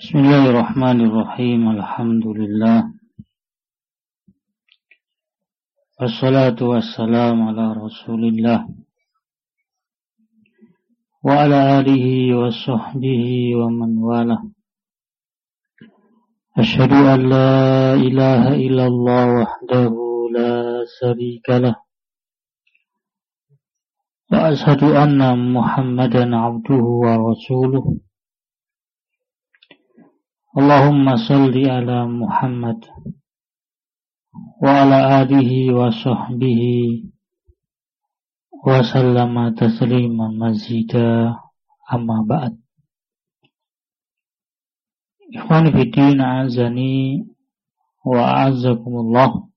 Bismillahirrahmanirrahim. Alhamdulillah. Wassalatu wassalamu ala Rasulillah wa ala alihi wa sahbihi wa man wala. Asyhadu an la ilaha illallah wahdahu la syarika lah. Wa asyhadu anna Muhammadan abduhu wa rasuluh. Allahumma salli ala Muhammad wa ala alihi wa sahbihi wa sallama tasliman mazida, amma ba'd. Ikhwani fiddin, a'azani wa a'azzakumullah.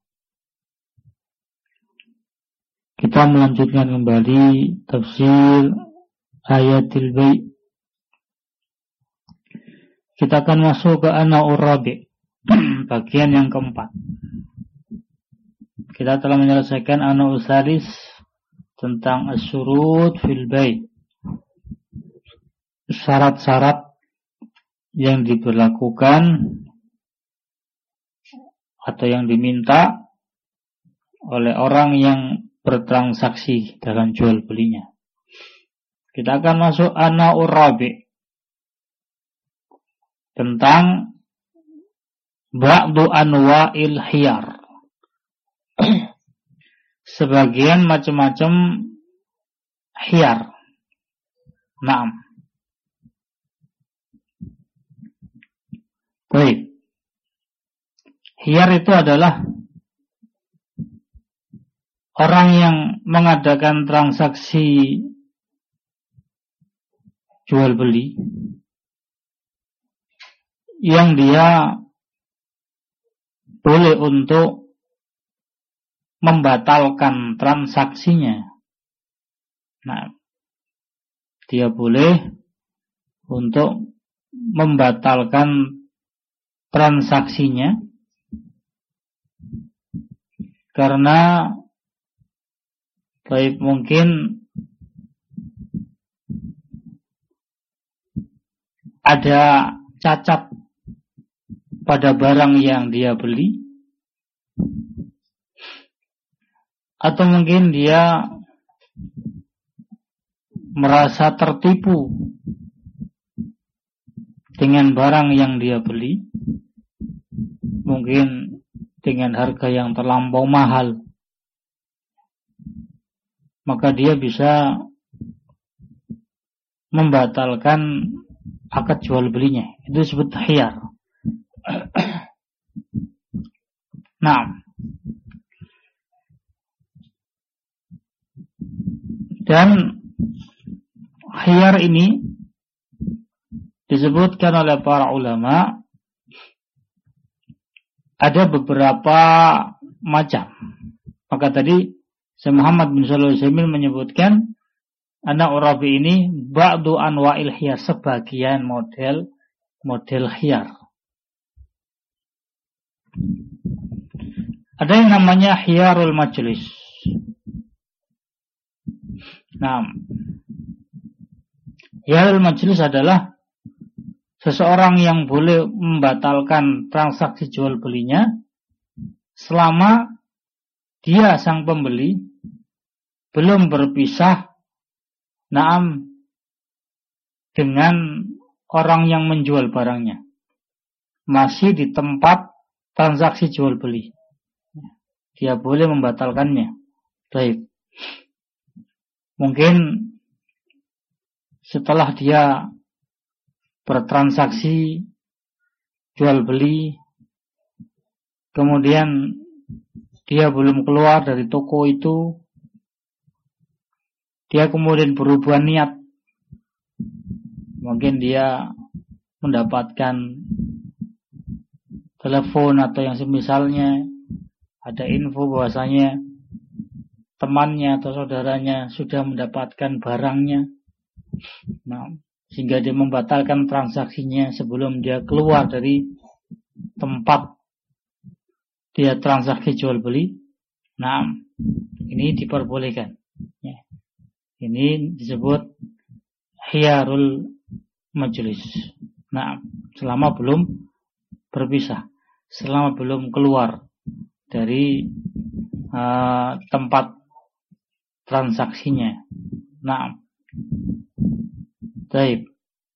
Kita melanjutkan kembali tafsir ayatil bai'. Kita akan masuk ke An-Naw'ur Rabi', bagian yang keempat. Kita telah menyelesaikan An-Naw'ur Salis tentang as-surut fil bai', syarat-syarat yang diberlakukan atau yang diminta oleh orang yang bertransaksi dalam jual belinya. Kita akan masuk An-Naw'ur Rabi', tentang ba'du anwa'il khiyar, sebagian macam-macam khiyar. Naam. Baik. Khiyar itu adalah orang yang mengadakan transaksi jual beli yang dia boleh untuk membatalkan transaksinya. Nah, dia boleh untuk membatalkan transaksinya karena baik mungkin ada cacat pada barang yang dia beli, atau mungkin dia merasa tertipu dengan barang yang dia beli, mungkin dengan harga yang terlampau mahal, maka dia bisa membatalkan akad jual belinya. Itu disebut khiyar. Nah, dan khiyar ini disebutkan oleh para ulama ada beberapa macam. Maka tadi Syekh Muhammad bin Shalih Al-Utsaimin menyebutkan An-Naw'ur Rabi' ini ba'du anwa'il khiyar, sebagian model khiyar. Ada yang namanya khiyarul majlis. Nah, khiyarul majlis adalah seseorang yang boleh membatalkan transaksi jual belinya selama dia sang pembeli belum berpisah dengan orang yang menjual barangnya, masih di tempat transaksi jual beli, dia boleh membatalkannya. Baik. Mungkin setelah dia bertransaksi jual beli, kemudian dia belum keluar dari toko itu, dia kemudian berubah niat. Mungkin dia mendapatkan telepon atau yang semisalnya, ada info bahwasanya temannya atau saudaranya sudah mendapatkan barangnya. Nah, sehingga dia membatalkan transaksinya sebelum dia keluar dari tempat dia transaksi jual beli. Nah, ini diperbolehkan. Ya. Ini disebut khiyarul majlis. Nah, selama belum berpisah, selama belum keluar dari tempat transaksinya. Nah, baik.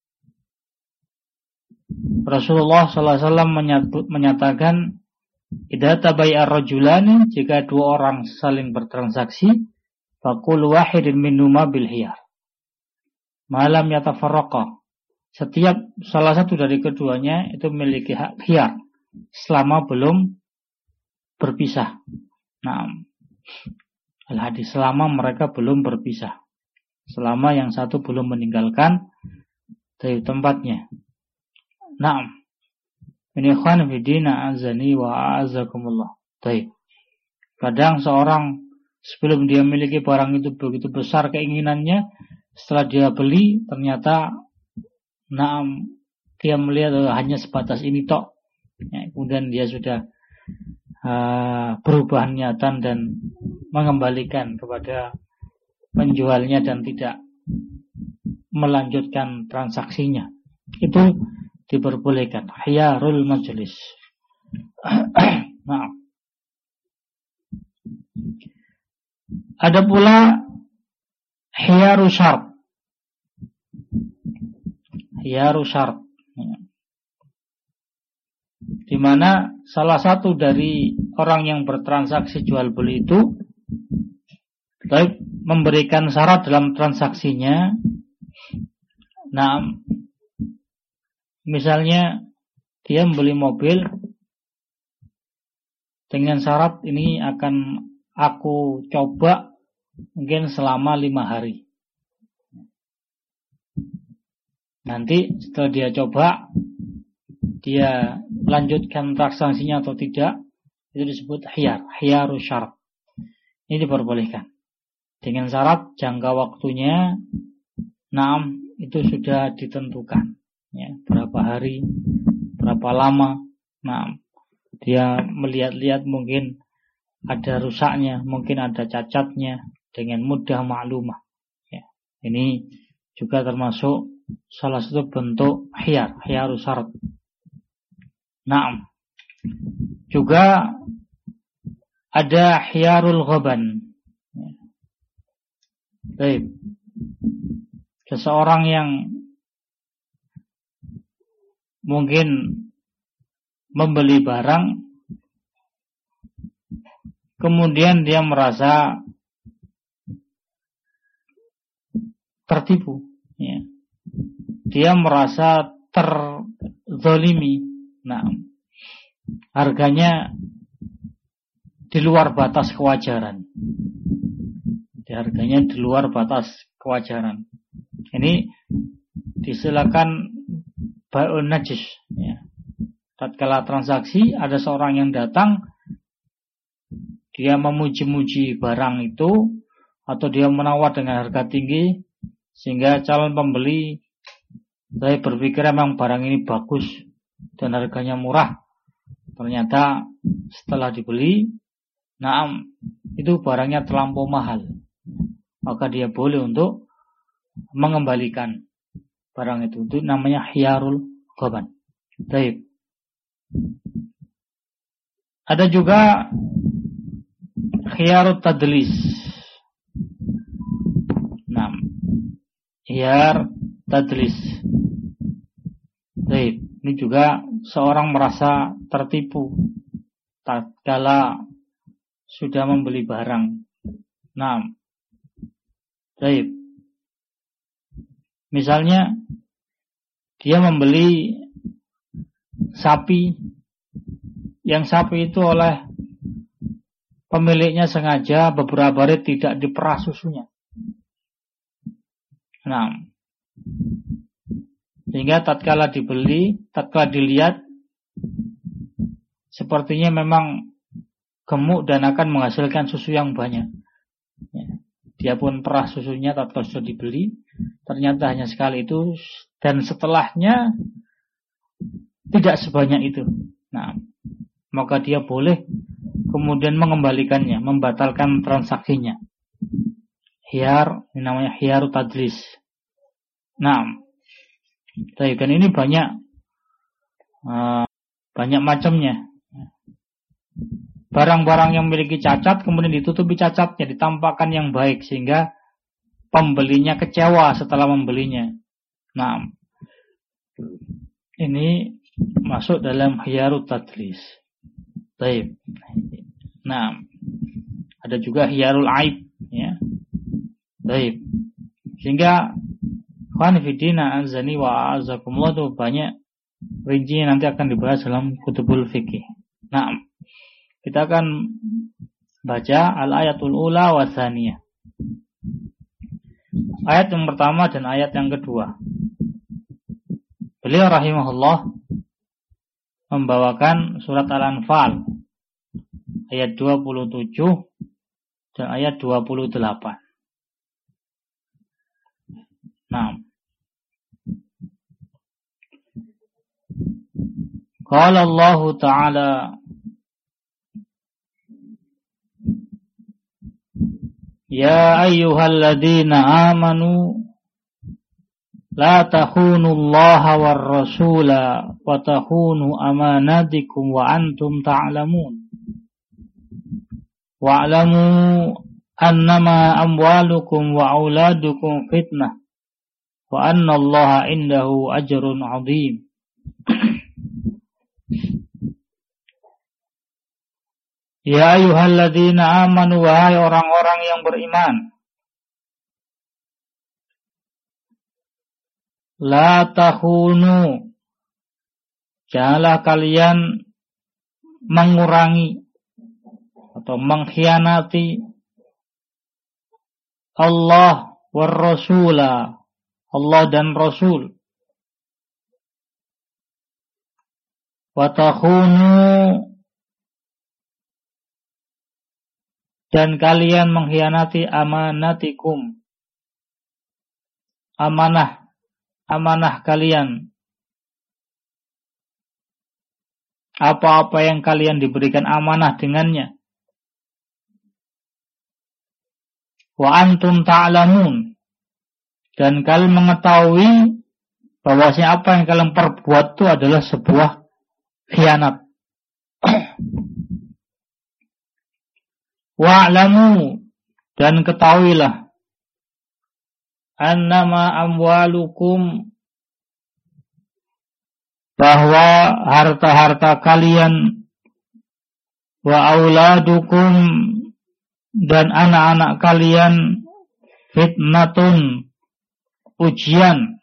Rasulullah SAW menyatakan, idza tabayya ar-rajulani, jika dua orang saling bertransaksi, faqul wahidin minhuma bil hiyar. Malam yatafarraqa. Setiap salah satu dari keduanya itu memiliki hak hiyar selama belum berpisah. Nah, al-hadis, selama mereka belum berpisah. Selama yang satu belum meninggalkan dari tempatnya. Nah, ini ikhwan fillah azani wa a'azakumullah. Baik. Kadang seorang sebelum dia memiliki barang itu begitu besar keinginannya, setelah dia beli ternyata dia melihat hanya sebatas ini tok. Ya, kemudian dia sudah berubah niatan dan mengembalikan kepada penjualnya dan tidak melanjutkan transaksinya. Itu diperbolehkan, khiyarul majlis. Nah, ada pula khiyaru syart. Khiyaru syart, di mana salah satu dari orang yang bertransaksi jual beli itu baik memberikan syarat dalam transaksinya. Nah, misalnya dia membeli mobil dengan syarat ini akan aku coba mungkin selama 5 hari. Nanti setelah dia coba, dia lanjutkan transaksinya atau tidak, itu disebut khiyaru syarat. Ini diperbolehkan. Dengan syarat jangka waktunya, itu sudah ditentukan. Ya, berapa hari, berapa lama. Dia melihat-lihat mungkin ada rusaknya, mungkin ada cacatnya, dengan mudah maklumah. Ya, ini juga termasuk salah satu bentuk khiyaru syarat. Juga ada khiyarul ghaban. Baik. Seseorang yang mungkin membeli barang, kemudian dia merasa tertipu, ya. Dia merasa terzalimi. Harganya di luar batas kewajaran. Harganya di luar batas kewajaran. Ini disilakan bai'un najis, ya. Tatkala transaksi ada seorang yang datang, dia memuji-muji barang itu atau dia menawar dengan harga tinggi sehingga calon pembeli saya berpikir memang barang ini bagus dan harganya murah. Ternyata setelah dibeli, itu barangnya terlampau mahal. Maka dia boleh untuk mengembalikan barang itu. Itu namanya khiyarul ghaban. Baik. Ada juga khiyarut tadlis. Khiyar tadlis. Baik, ini juga seorang merasa tertipu tatkala sudah membeli barang. Baik. Misalnya dia membeli sapi, yang sapi itu oleh pemiliknya sengaja beberapa hari tidak diperah susunya. Sehingga tatkala dilihat sepertinya memang gemuk dan akan menghasilkan susu yang banyak. Ya. Dia pun perah susunya tatkala sudah dibeli, ternyata hanya sekali itu dan setelahnya tidak sebanyak itu. Maka dia boleh kemudian mengembalikannya, membatalkan transaksinya. Ini namanya khiyar tadlis. Dan ini banyak banyak macamnya. Barang-barang yang memiliki cacat kemudian ditutupi cacatnya, ditampakkan yang baik sehingga pembelinya kecewa setelah membelinya. Nah, ini masuk dalam khiyarut tadlis. Baik. Nah, ada juga khiyarul aib, ya. Baik. Sehingga ikhwan fillah azani wa azakumullah itu banyak rincinya nanti akan dibahas dalam kutubul fikih. Nah, kita akan baca al-ayatul ula wa tsaniyah. Ayat yang pertama dan ayat yang kedua. Beliau rahimahullah membawakan surat Al-Anfal ayat 27 dan ayat 28. Nah, qala Allah Ta'ala ya ayyuhalladzina amanu la takhunu Allah war rasula wa takhunu amanatikum wa antum ta'lamun wa'lamu annama amwalukum wa auladukum fitnah wa anna Allah indahu ajrun 'adzim. Ya ayyuhalladzina amanu, wahai orang-orang yang beriman, la takhunu, janganlah kalian mengurangi atau mengkhianati Allah war rasula, Allah dan Rasul. Wa takhunu, dan kalian mengkhianati amanatikum, amanah kalian, apa-apa yang kalian diberikan amanah dengannya. Wa antum ta'lamun, dan kalian mengetahui bahwasanya apa yang kalian perbuat itu adalah sebuah khianat. Wa'lamu, dan ketahuilah, annama amwalukum, bahwa harta-harta kalian, wa auladukum, dan anak-anak kalian, fitnatun, ujian.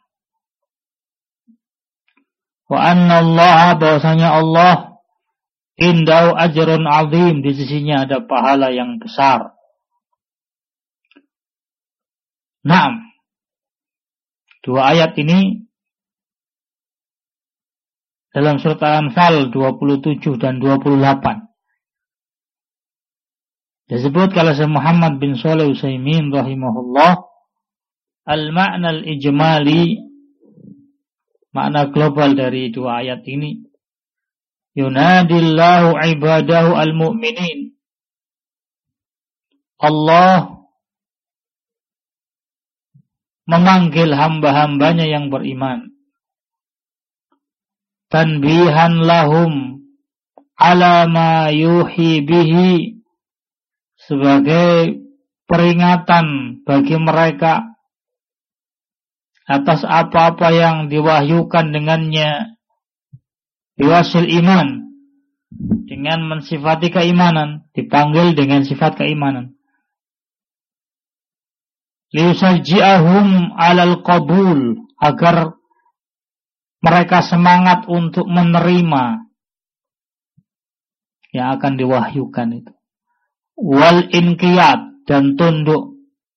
Wa anna Allah, bahwasanya Allah, indau ajrun azim, di sisinya ada pahala yang besar. Naam. Dua ayat ini dalam surat Al-Anfal 27 dan 28. Disebut oleh Syekh Muhammad bin Shalih Utsaimin rahimahullah, al-ma'na al-ijmali, makna global dari dua ayat ini, yunadillahu ibadahu al-mu'minin, Allah memanggil hamba-hambanya yang beriman, tanbihan lahum ala ma yuhi bihi, sebagai peringatan bagi mereka atas apa-apa yang diwahyukan dengannya, biwasil iman, dengan mensifati keimanan, dipanggil dengan sifat keimanan. Liusajji'ahum alal qabul, agar mereka semangat untuk menerima yang akan diwahyukan itu. Wal inqiyad, dan tunduk.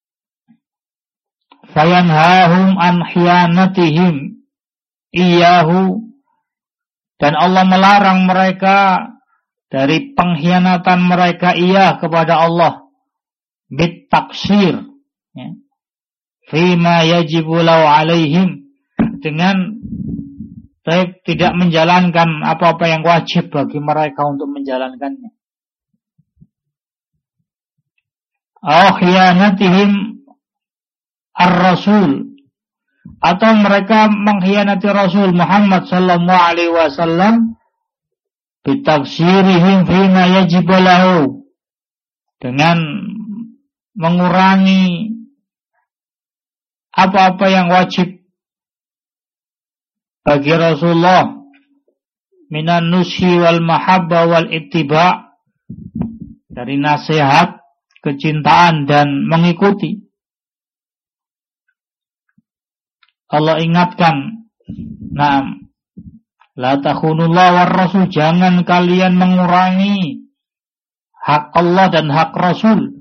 Fayanhahum an khiyanatihim iyahu, dan Allah melarang mereka dari pengkhianatan mereka kepada Allah, bit taksir, ya, fima yajibu lau alaihim, dengan tidak menjalankan apa-apa yang wajib bagi mereka untuk menjalankannya. Au khiyanatihim ar-rasul, atau mereka mengkhianati Rasul Muhammad sallallahu alaihi wasallam bitafsirihim fima yajib lahu, dengan mengurangi apa-apa yang wajib bagi Rasulullah minan nushi wal mahabba wal ittiba, dari nasihat, kecintaan dan mengikuti. Allah ingatkan, na'am, la takhunullah war rasul, jangan kalian mengurangi hak Allah dan hak Rasul.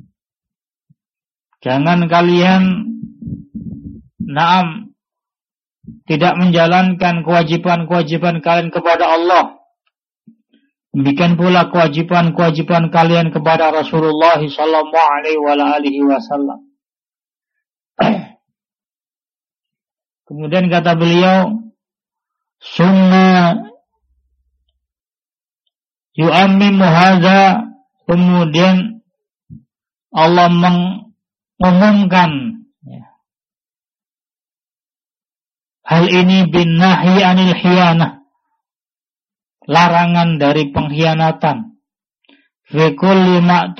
Jangan kalian, na'am, tidak menjalankan kewajiban-kewajiban kalian kepada Allah. Demikian pula kewajiban-kewajiban kalian kepada Rasulullah sallallahu alaihi wasallam. Kemudian kata beliau, summa yu'ammimu hadza, kemudian Allah mengumumkan hal ini bin nahyi anil khiyanah, larangan dari pengkhianatan, fi kulli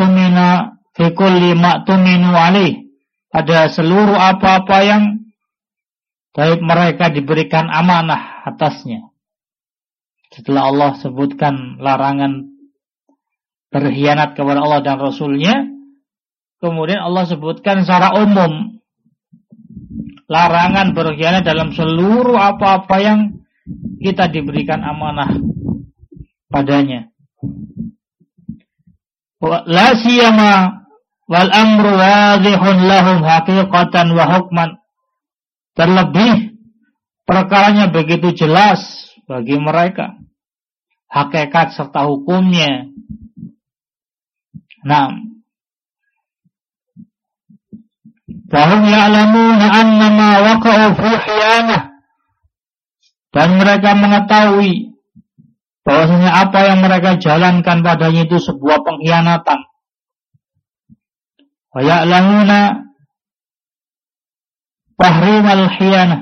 ma'tuminu alaih, pada seluruh apa-apa yang baik mereka diberikan amanah atasnya. Setelah Allah sebutkan larangan berkhianat kepada Allah dan Rasulnya, kemudian Allah sebutkan secara umum larangan berkhianat dalam seluruh apa-apa yang kita diberikan amanah padanya. La siyama wal amru wadhihun lahum haqiqatan wa hukman, terlebih perkaranya begitu jelas bagi mereka, hakikat serta hukumnya. Nah, fahum ya'lamuna annama waqa'u fi khiyanah, dan mereka mengetahui bahwasanya apa yang mereka jalankan padanya itu sebuah pengkhianatan. Wa ya'lamuna tahrimal khiyanah,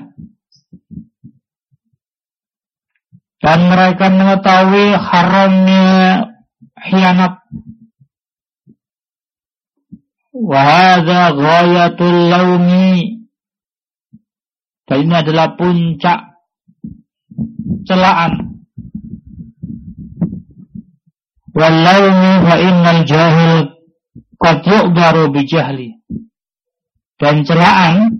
dan mereka mengetahui haramnya khianat. Wa hadza ghayatul laumi, dan ini adalah puncak celaan. Wal laumi fa innal jahil qad yu'baru bi jahli, dan celaan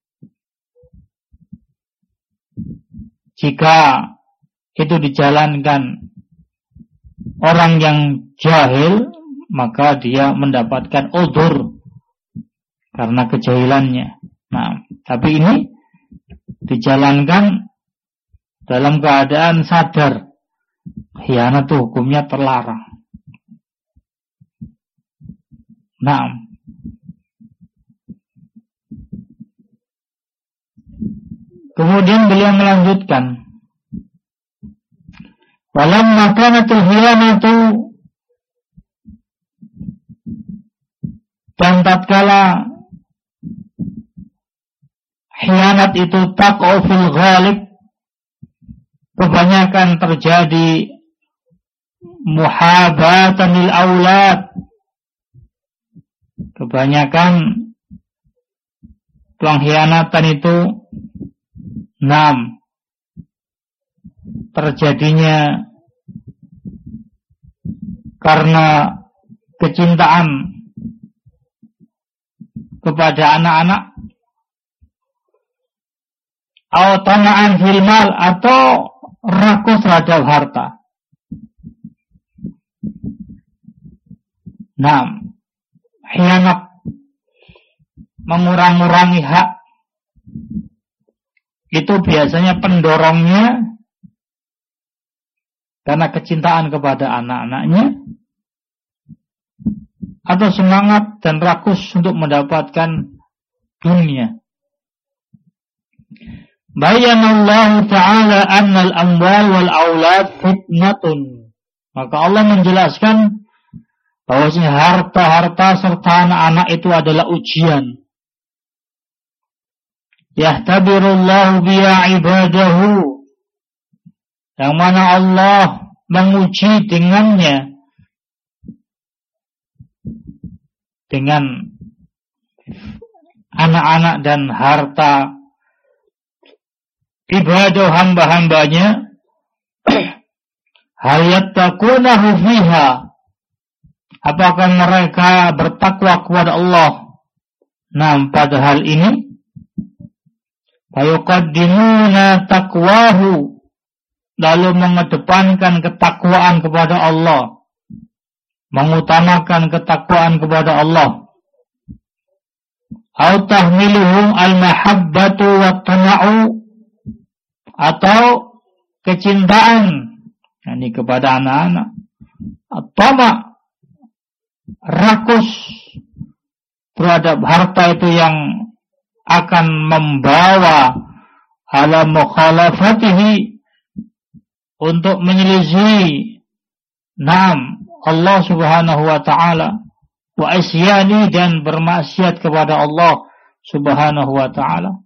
jika itu dijalankan orang yang jahil, maka dia mendapatkan udzur karena kejahilannya. Nah, tapi ini dijalankan dalam keadaan sadar, khianat itu hukumnya terlarang. Nah, kemudian beliau melanjutkan, walamma kanatul khiyanatu, dan tatkala khianat itu taqa'u fil ghalib, kebanyakan terjadi muhabatan lil aulad, kebanyakan pengkhianatan itu terjadinya karena kecintaan kepada anak-anak, atau tama'an fil mal, atau rakus terhadap harta. Khianat, mengurang-urangi hak, itu biasanya pendorongnya karena kecintaan kepada anak-anaknya, atau semangat dan rakus untuk mendapatkan dunia. Bayanallahu ta'ala annal amwal wal aulad fitnatun, maka Allah menjelaskan bahwasanya harta-harta serta anak-anak itu adalah ujian. yahtabirullahu biya ibadahu, yang mana Allah menguji dengannya, dengan anak-anak dan harta ibadah hamba-hambanya. Hal yattaqunahu fiha, apakah mereka bertakwa kepada Allah pada hal ini? Fayuqaddimuna taqwahu, lalu mengedepankan ketakwaan kepada Allah, mengutamakan ketakwaan kepada Allah. Au tahmiluhum al-mahabbatu wat-tama'u, atau kecintaan ini kepada anak-anak, at-tama', rakus terhadap harta itu yang akan membawa ala mukhalafatihi, untuk menyelisih Allah subhanahu wa ta'ala, wa isyani, dan bermaksiat kepada Allah subhanahu wa ta'ala.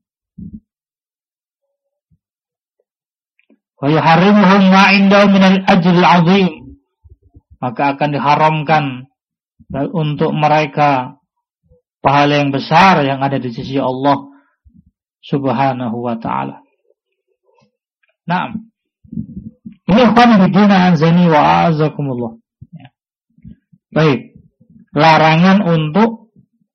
Wa yuharrimuhum ma indahu minal ajril azim, maka akan diharamkan untuk mereka pahala yang besar yang ada di sisi Allah subhanahu wa ta'ala. Ini ikhwan bidina anzani wa a'azakumullah. Baik, larangan untuk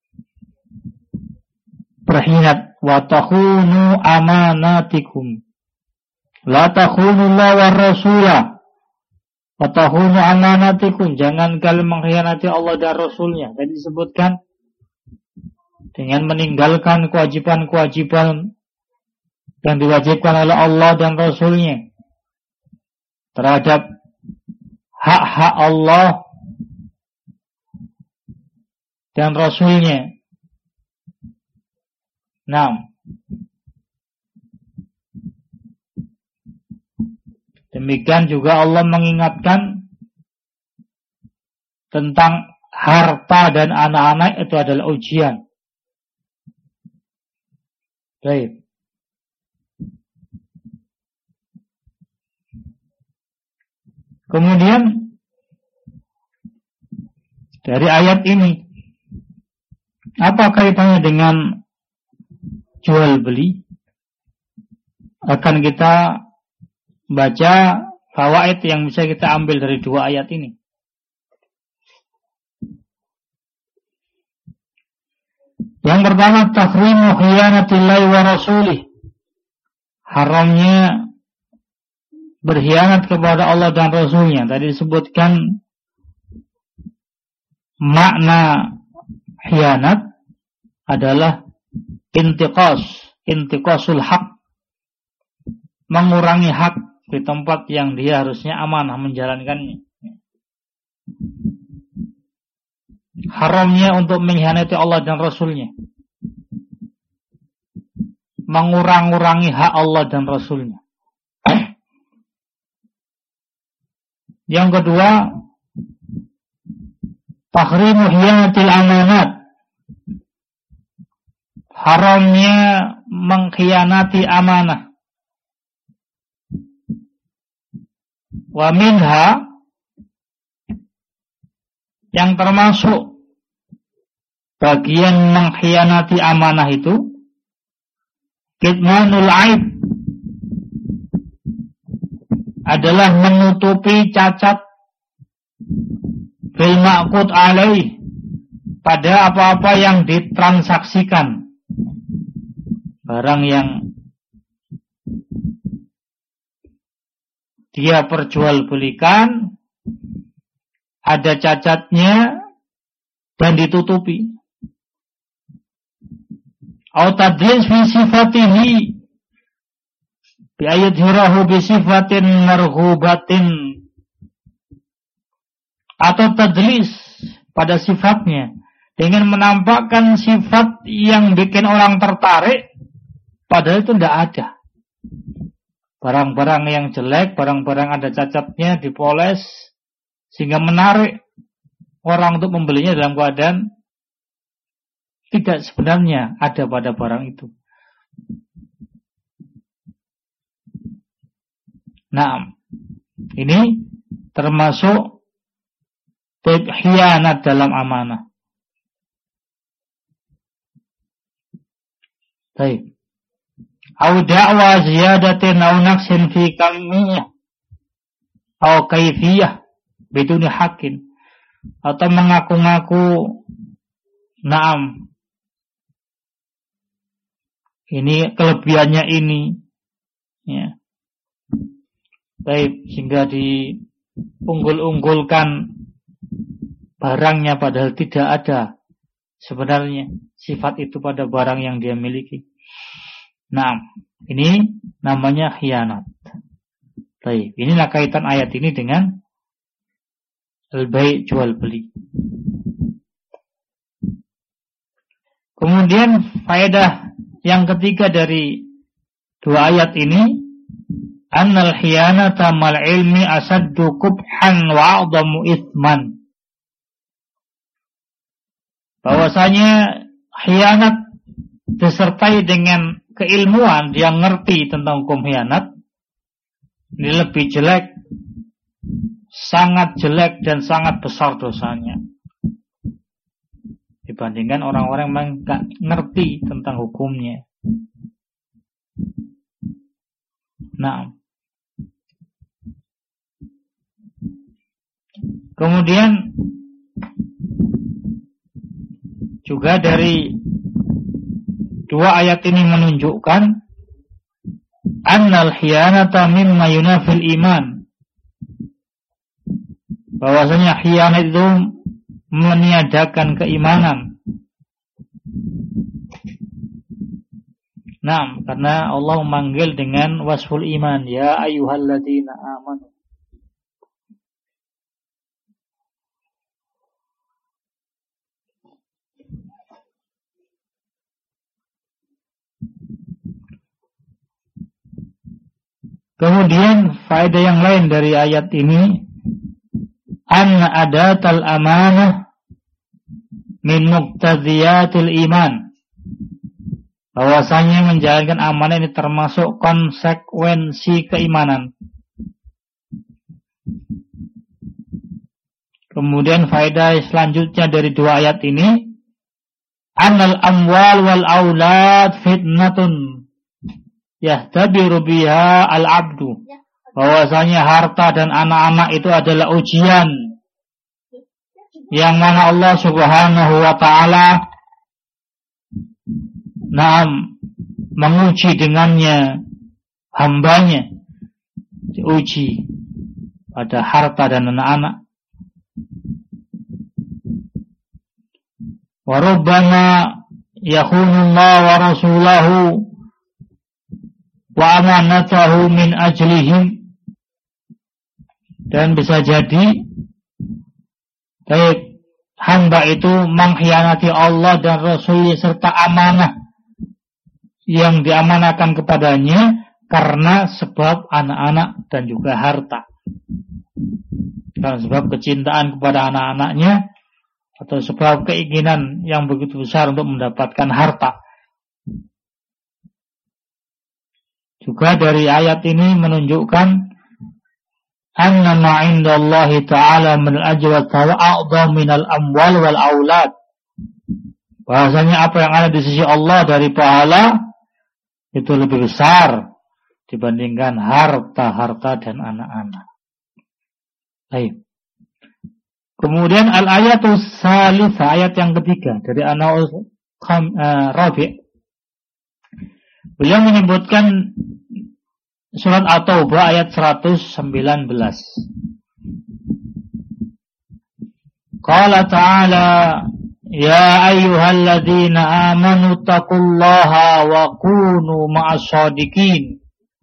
berkhianat. Wa takhunu amanatikum, la takhunu Allah wa rasulah, wa takhunu amanatikum, jangan kalian mengkhianati Allah dan Rasulnya. Tadi disebutkan dengan meninggalkan kewajiban-kewajiban yang diwajibkan oleh Allah dan Rasulnya terhadap hak-hak Allah dan Rasulnya. Demikian juga Allah mengingatkan tentang harta dan anak-anak itu adalah ujian. Baik. Kemudian dari ayat ini, apa kaitannya dengan jual beli? Akan kita baca fawaid yang bisa kita ambil dari dua ayat ini. Yang pertama, tahrimu khiyanatillah wa rasulih, haramnya berkhianat kepada Allah dan Rasulnya. Tadi disebutkan makna khianat adalah intiqasul haq, mengurangi hak di tempat yang dia harusnya amanah menjalankannya. Haramnya untuk mengkhianati Allah dan Rasulnya, mengurangi hak Allah dan Rasulnya. Yang kedua, tahrimu khiyanatil amanat, haramnya mengkhianati amanah. Wa minha, yang termasuk bagian mengkhianati amanah itu, kitmanul aib, adalah menutupi cacat bil ma'qud alaih, pada apa-apa yang ditransaksikan, barang yang dia perjualbelikan ada cacatnya dan ditutupi. Au tadlis fi sifatihi bi ayadhirahu bi sifatin marghubatin, atau tadlis pada sifatnya dengan menampakkan sifat yang bikin orang tertarik padahal itu tidak ada. Barang-barang yang jelek, barang-barang ada cacatnya dipoles sehingga menarik orang untuk membelinya dalam keadaan tidak sebenarnya ada pada barang itu. Nah, ini termasuk khianat dalam amanah. Baik. Au da'wa ziyadatin au naqsin fi kamiyah au kaifiyah biduni haqqin, atau mengaku-ngaku na'am ini kelebihannya ini, ya. Baik, sehingga diunggul-unggulkan barangnya padahal tidak ada sebenarnya sifat itu pada barang yang dia miliki. Nah, ini namanya khianat. Baik, inilah kaitan ayat ini dengan al-bai' jual beli. Kemudian faedah yang ketiga dari dua ayat ini, annal khiyanata mal ilmi asaddu qubhan wa a'dhamu ithman. Bahwasanya khianat disertai dengan keilmuan, dia ngerti tentang hukum khianat, ini lebih jelek, sangat jelek dan sangat besar dosanya dibandingkan orang-orang yang nggak ngerti tentang hukumnya. Nah, kemudian juga dari dua ayat ini menunjukkan annal khiyanata mimma yunafil iman, bahwasanya khianat itu meniadakan keimanan. Nah, karena Allah memanggil dengan wasful iman, ya ayyuhalladzina amanu. Kemudian faedah yang lain dari ayat ini, anna adatal amanah min muqtadiyatil iman, bahwasanya menjalankan amanah ini termasuk konsekuensi keimanan. Kemudian faedah selanjutnya dari dua ayat ini, annal amwal wal aulad fitnatun yahtabiru biha al-abdu, bahwasanya harta dan anak-anak itu adalah ujian yang mana Allah Subhanahu wa ta'ala menguji dengannya hambanya, diuji pada harta dan anak-anak. Wa rubbama yakhunullah wa rasulahu wa amanatahu min ajlihim, dan bisa jadi baik hamba itu mengkhianati Allah dan Rasul serta amanah yang diamanahkan kepadanya karena sebab anak-anak dan juga harta, karena sebab kecintaan kepada anak-anaknya atau sebab keinginan yang begitu besar untuk mendapatkan harta. Juga dari ayat ini menunjukkan anna ma 'indallahi ta'ala min al-ajri wa a'dham min al-amwal wal aulad, bahwasanya apa yang ada di sisi Allah dari pahala itu lebih besar dibandingkan harta-harta dan anak-anak. Baik. Kemudian al-ayatus salisa, ayat yang ketiga dari An-Nahl Rabi'. Beliau menyebutkan surat At-Taubah ayat 119. Qala ta'ala, ya ayyuhalladzina amanu taqullaha wa kunu ma'as-shadiqin.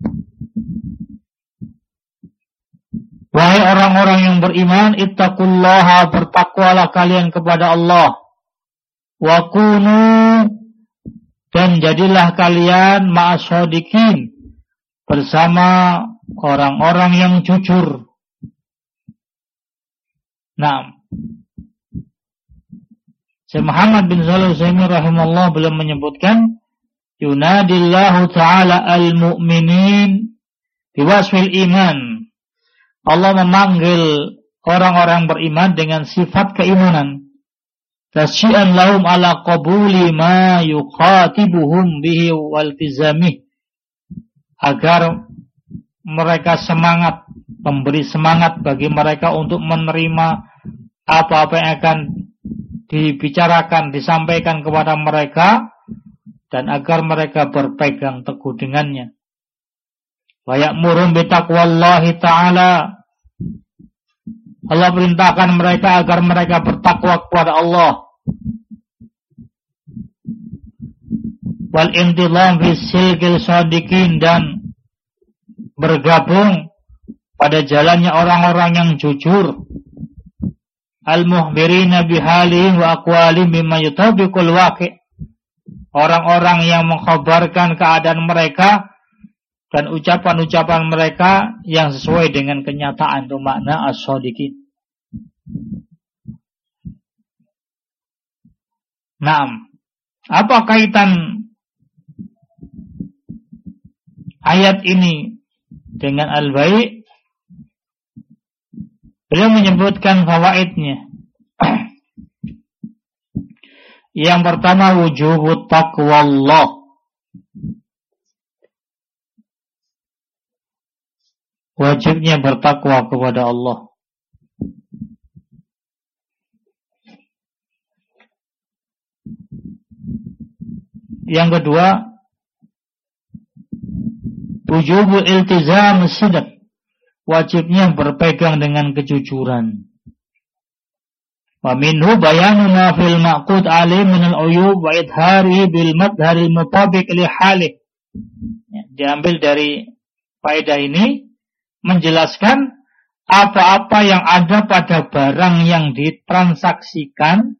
Wahai orang-orang yang beriman, ittaqullaha, bertakwalah kalian kepada Allah. Wa kunu, dan jadilah kalian ma'as-shadiqin, bersama orang-orang yang jujur. Nah, Syekh Muhammad bin Shalih Al-Utsaimin rahimahullah beliau menyebutkan yunadillahu ta'ala al-mu'minin biwasfil iman. Allah memanggil orang-orang beriman dengan sifat keimanan. Tasyi'an lahum ala qabuli ma yuqatibuhum bihi waltizamih. Agar mereka semangat, memberi semangat bagi mereka untuk menerima apa-apa yang akan dibicarakan, disampaikan kepada mereka, dan agar mereka berpegang teguh dengannya. Wa ya'murum bi taqwallahi ta'ala. Allah perintahkan mereka agar mereka bertakwa kepada Allah. Wal intilam fi silkil shadiqin, dan bergabung pada jalannya orang-orang yang jujur. Al-muhbirina bihalihim wa aqwalihim mimma yutabiqul waqi'. Orang-orang yang mengkhabarkan keadaan mereka dan ucapan-ucapan mereka yang sesuai dengan kenyataan, itu makna as-shadiqin. Naam. Apa kaitan ayat ini dengan al-bai'? Beliau menyebutkan fawaidnya. Yang pertama, wujubut taqwallah. Wajibnya bertakwa kepada Allah. Yang kedua, wujubul iltizam sidq. Wajibnya berpegang dengan kejujuran. Wa minhu bayanu ma fil maqud alim min al-uyub wa idhari bil madharil mutabiq li halih. Diambil dari faedah ini menjelaskan apa-apa yang ada pada barang yang ditransaksikan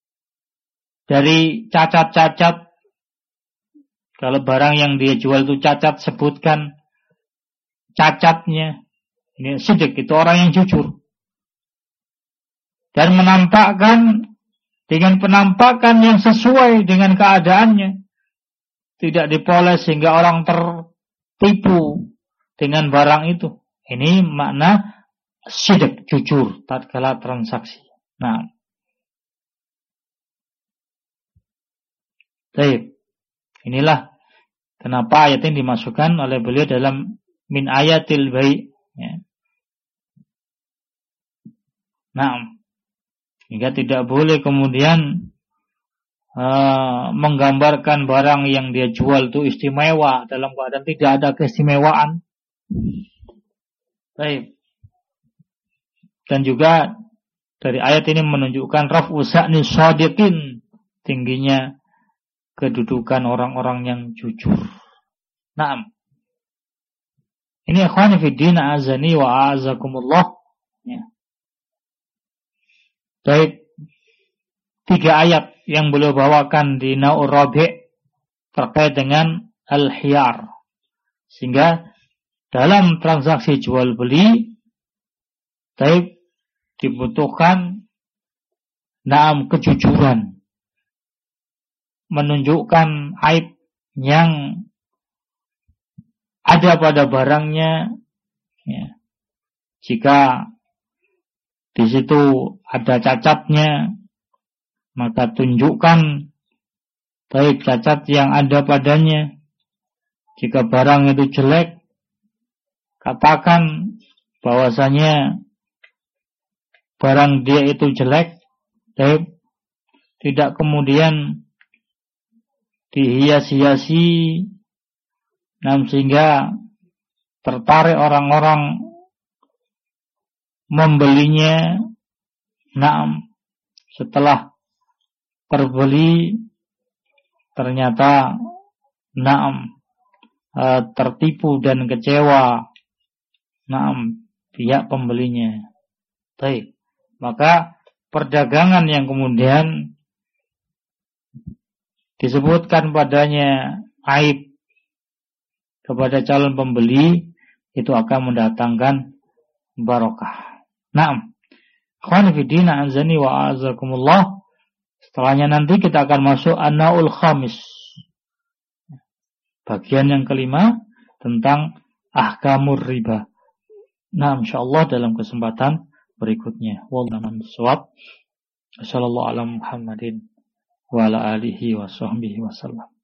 dari cacat-cacat. Kalau barang yang dia jual itu cacat, sebutkan cacatnya. Ini sidq, itu orang yang jujur. Dan menampakkan dengan penampakan yang sesuai dengan keadaannya. Tidak dipoles sehingga orang tertipu dengan barang itu. Ini makna sidq, jujur tatkala transaksi. Nah, baik. Inilah kenapa ayat ini dimasukkan oleh beliau dalam min ayatil bai'. Ya. Nah, hingga tidak boleh kemudian menggambarkan barang yang dia jual itu istimewa dalam keadaan tidak ada keistimewaan. Baik. Dan juga dari ayat ini menunjukkan raf'u sa'ni shadiqin, tingginya kedudukan orang-orang yang jujur. Naam. Ini ikhwan fi din azani wa a'azakumullah. Ya. Baik. 3 ayat yang beliau bawakan di Naur Rabi' terkait dengan al-khiyar. Sehingga dalam transaksi jual beli baik dibutuhkan kejujuran, menunjukkan aib yang ada pada barangnya, ya. Jika di situ ada cacatnya, maka tunjukkan baik cacat yang ada padanya. Jika barang itu jelek, katakan bahwasanya barang dia itu jelek, baik, tidak kemudian dihias-hiasi, sehingga tertarik orang-orang membelinya. Setelah terbeli ternyata tertipu dan kecewa pihak pembelinya. Baik, maka perdagangan yang kemudian disebutkan padanya aib kepada calon pembeli itu akan mendatangkan barokah. Ikhwan fi din azani wa a'azakumullah. Setelahnya nanti kita akan masuk an-naul khamis. bagian yang kelima tentang ahkamur riba. Nah, insyaallah dalam kesempatan berikutnya. Wallahu a'lam. Sallallahu ala Muhammadin wa ala alihi wa sahbihi wasallam.